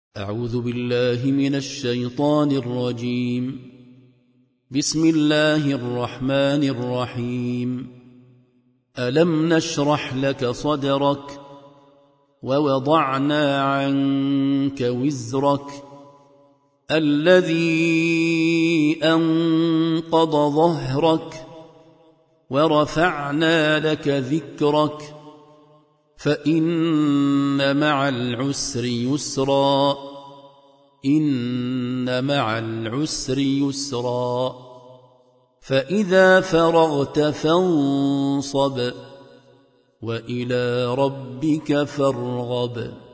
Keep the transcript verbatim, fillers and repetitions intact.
أعوذ بالله من الشيطان الرجيم. بسم الله الرحمن الرحيم. ألم نشرح لك صدرك ووضعنا عنك وزرك الذي أنقض ظهرك ورفعنا لك ذكرك فإن مع العسر يسرا إن مع العسر يسرا فإذا فرغت فانصب وإلى ربك فارغب.